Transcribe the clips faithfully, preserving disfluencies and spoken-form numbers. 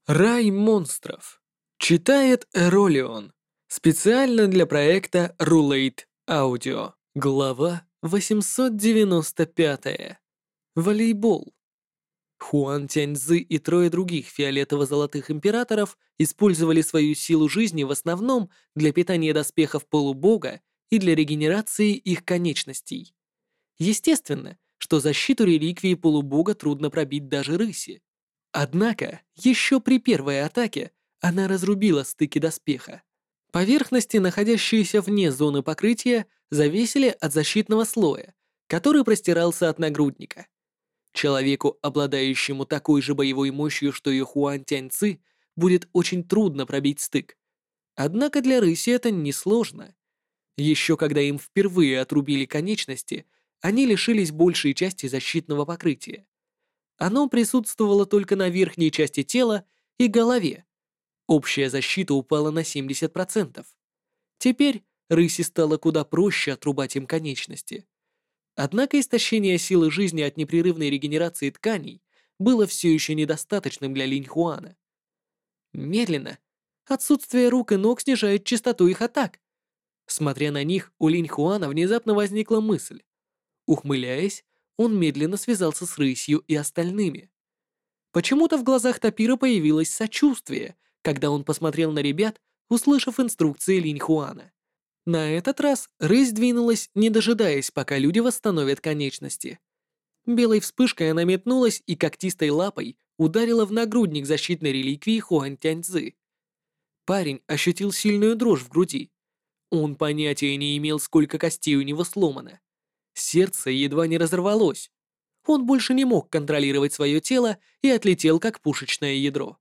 Рай монстров. Читает Эролион. Специально для проекта Rulate Audio. Глава восемьсот девяносто пять. Волейбол. Хуан Тяньцзы и трое других фиолетово-золотых императоров использовали свою силу жизни в основном для питания доспехов полубога и для регенерации их конечностей. Естественно, что защиту реликвии полубога трудно пробить даже рыси. Однако, еще при первой атаке она разрубила стыки доспеха. Поверхности, находящиеся вне зоны покрытия, зависели от защитного слоя, который простирался от нагрудника. Человеку, обладающему такой же боевой мощью, что и Хуан Тяньци, будет очень трудно пробить стык. Однако для рыси это несложно. Еще когда им впервые отрубили конечности, они лишились большей части защитного покрытия. Оно присутствовало только на верхней части тела и голове. Общая защита упала на семьдесят процентов. Теперь рыси стало куда проще отрубать им конечности. Однако истощение силы жизни от непрерывной регенерации тканей было все еще недостаточным для Линьхуана. Медленно, отсутствие рук и ног снижает частоту их атак. Смотря на них, у Линьхуана внезапно возникла мысль. Ухмыляясь, он медленно связался с рысью и остальными. Почему-то в глазах Тапира появилось сочувствие, когда он посмотрел на ребят, услышав инструкции Линьхуана. На этот раз рысь двинулась, не дожидаясь, пока люди восстановят конечности. Белой вспышкой она метнулась и когтистой лапой ударила в нагрудник защитной реликвии Хуань Тяньцзы. Парень ощутил сильную дрожь в груди. Он понятия не имел, сколько костей у него сломано. Сердце едва не разорвалось. Он больше не мог контролировать свое тело и отлетел, как пушечное ядро.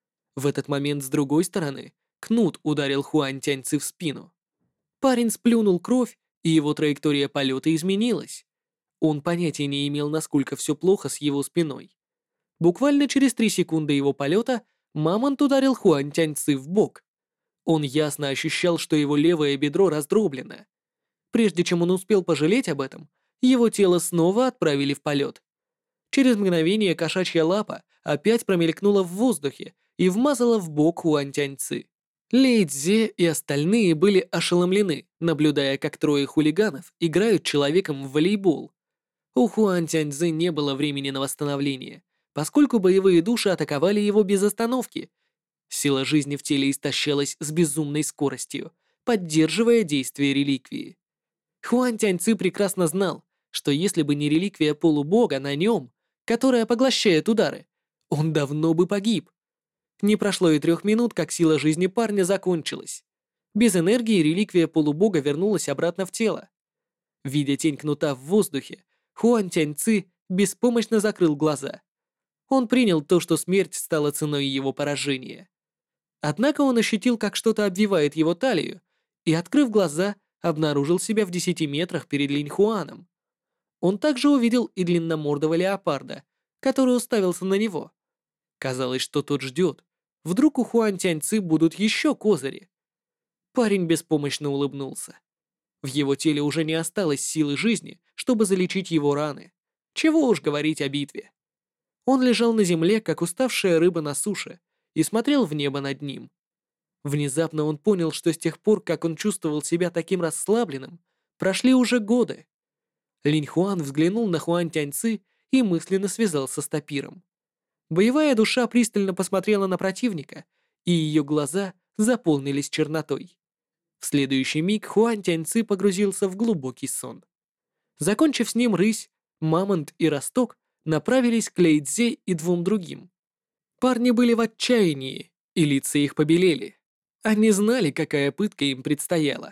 В этот момент с другой стороны кнут ударил Хуань Тяньци в спину. Парень сплюнул кровь, и его траектория полета изменилась. Он понятия не имел, насколько все плохо с его спиной. Буквально через три секунды его полета Мамонт ударил Хуань Тяньци в бок. Он ясно ощущал, что его левое бедро раздроблено. Прежде чем он успел пожалеть об этом, его тело снова отправили в полет. Через мгновение кошачья лапа опять промелькнула в воздухе и вмазала в бок Хуань Тяньци. Лэй Цзэ и остальные были ошеломлены, наблюдая, как трое хулиганов играют человеком в волейбол. У Хуан Тяньцзы не было времени на восстановление, поскольку боевые души атаковали его без остановки. Сила жизни в теле истощалась с безумной скоростью, поддерживая действие реликвии. Хуан Тяньци прекрасно знал, что если бы не реликвия полубога на нем, которая поглощает удары, он давно бы погиб. Не прошло и трех минут, как сила жизни парня закончилась. Без энергии реликвия полубога вернулась обратно в тело. Видя тень кнута в воздухе, Хуан Тяньци беспомощно закрыл глаза. Он принял то, что смерть стала ценой его поражения. Однако он ощутил, как что-то обвивает его талию, и, открыв глаза, обнаружил себя в десяти метрах перед Линьхуаном. Он также увидел и длинномордого леопарда, который уставился на него. Казалось, что тот ждет. Вдруг у Хуан Тяньци будут еще козыри. Парень беспомощно улыбнулся. В его теле уже не осталось силы жизни, чтобы залечить его раны. Чего уж говорить о битве. Он лежал на земле, как уставшая рыба на суше, и смотрел в небо над ним. Внезапно он понял, что с тех пор, как он чувствовал себя таким расслабленным, прошли уже годы. Линьхуан взглянул на Хуан Тяньци и мысленно связался с Тапиром. Боевая душа пристально посмотрела на противника, и ее глаза заполнились чернотой. В следующий миг Хуан Тяньци погрузился в глубокий сон. Закончив с ним рысь, Мамонт и Росток направились к Лэй Цзэ и двум другим. Парни были в отчаянии, и лица их побелели. Они знали, какая пытка им предстояла.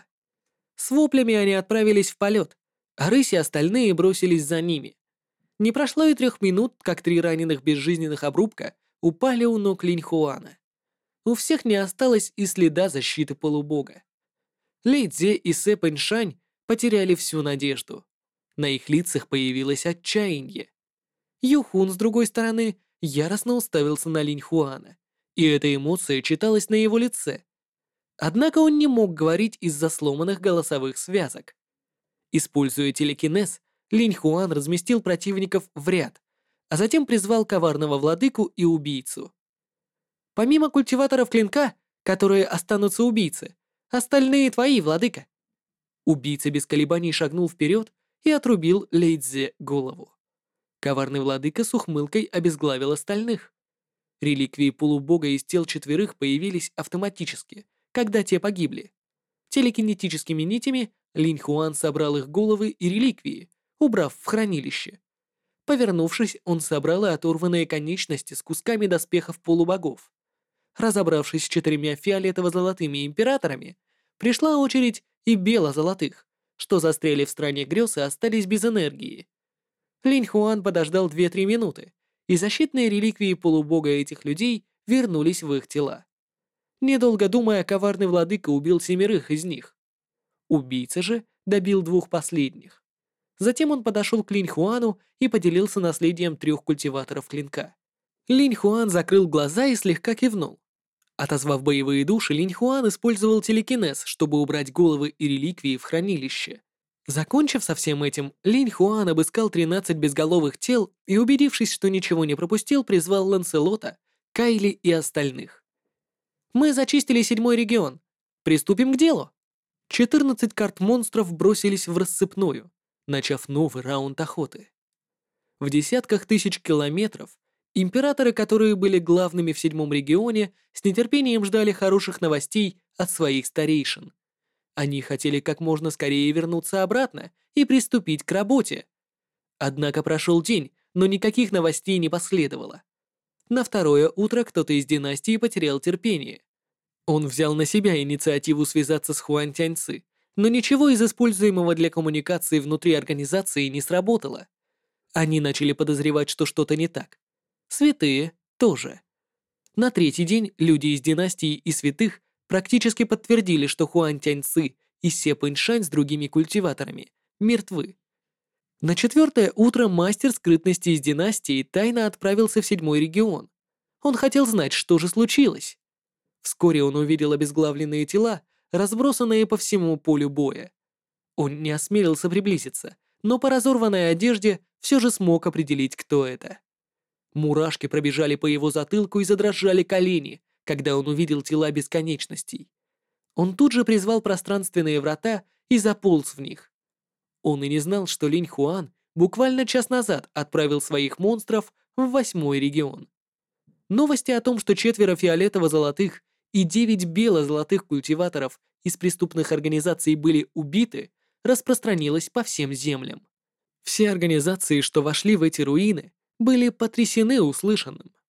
С воплями они отправились в полет, а рысь и остальные бросились за ними. Не прошло и трех минут, как три раненых безжизненных обрубка упали у ног Линьхуана. У всех не осталось и следа защиты полубога. Лэй Цзэ и Сэ Пэньшань потеряли всю надежду. На их лицах появилось отчаяние. Юхун, с другой стороны, яростно уставился на Линьхуана, и эта эмоция читалась на его лице. Однако он не мог говорить из-за сломанных голосовых связок. Используя телекинез, Линьхуан разместил противников в ряд, а затем призвал коварного владыку и убийцу. Помимо культиваторов клинка, которые останутся убийцы, остальные твои, владыка». Убийца без колебаний шагнул вперед и отрубил Лейдзе голову. Коварный владыка с ухмылкой обезглавил остальных. Реликвии полубога из тел четверых появились автоматически, когда те погибли. Телекинетическими нитями Линь Хуан собрал их головы и реликвии, убрав в хранилище. Повернувшись, он собрал и оторванные конечности с кусками доспехов полубогов. Разобравшись с четырьмя фиолетово-золотыми императорами, пришла очередь и бело-золотых, что застряли в стране грез и остались без энергии. Линь Хуан подождал две-три минуты, и защитные реликвии полубога этих людей вернулись в их тела. Недолго думая, коварный владыка убил семерых из них. Убийца же добил двух последних. Затем он подошел к Линь Хуану и поделился наследием трех культиваторов клинка. Линь Хуан закрыл глаза и слегка кивнул. Отозвав боевые души, Линь Хуан использовал телекинез, чтобы убрать головы и реликвии в хранилище. Закончив со всем этим, Линь Хуан обыскал тринадцать безголовых тел и, убедившись, что ничего не пропустил, призвал Ланселота, Кайли и остальных. «Мы зачистили седьмой регион. Приступим к делу!» четырнадцать карт монстров бросились в рассыпную, начав новый раунд охоты. В десятках тысяч километров императоры, которые были главными в седьмом регионе, с нетерпением ждали хороших новостей от своих старейшин. Они хотели как можно скорее вернуться обратно и приступить к работе. Однако прошел день, но никаких новостей не последовало. На второе утро кто-то из династии потерял терпение. Он взял на себя инициативу связаться с Хуан Тяньцы, но ничего из используемого для коммуникации внутри организации не сработало. Они начали подозревать, что что-то не так. Святые тоже. На третий день люди из династии и святых практически подтвердили, что Хуан Тяньцы и Се Пэньшань с другими культиваторами мертвы. На четвертое утро мастер скрытности из династии тайно отправился в седьмой регион. Он хотел знать, что же случилось. Вскоре он увидел обезглавленные тела, разбросанные по всему полю боя. Он не осмелился приблизиться, но по разорванной одежде все же смог определить, кто это. Мурашки пробежали по его затылку и задрожали колени, когда он увидел тела бесконечностей. Он тут же призвал пространственные врата и заполз в них. Он и не знал, что Линь Хуан буквально час назад отправил своих монстров в восьмой регион. Новости о том, что четверо фиолетово-золотых и девять бело-золотых культиваторов из преступных организаций были убиты, распространилась по всем землям. Все организации, что вошли в эти руины, были потрясены услышанным.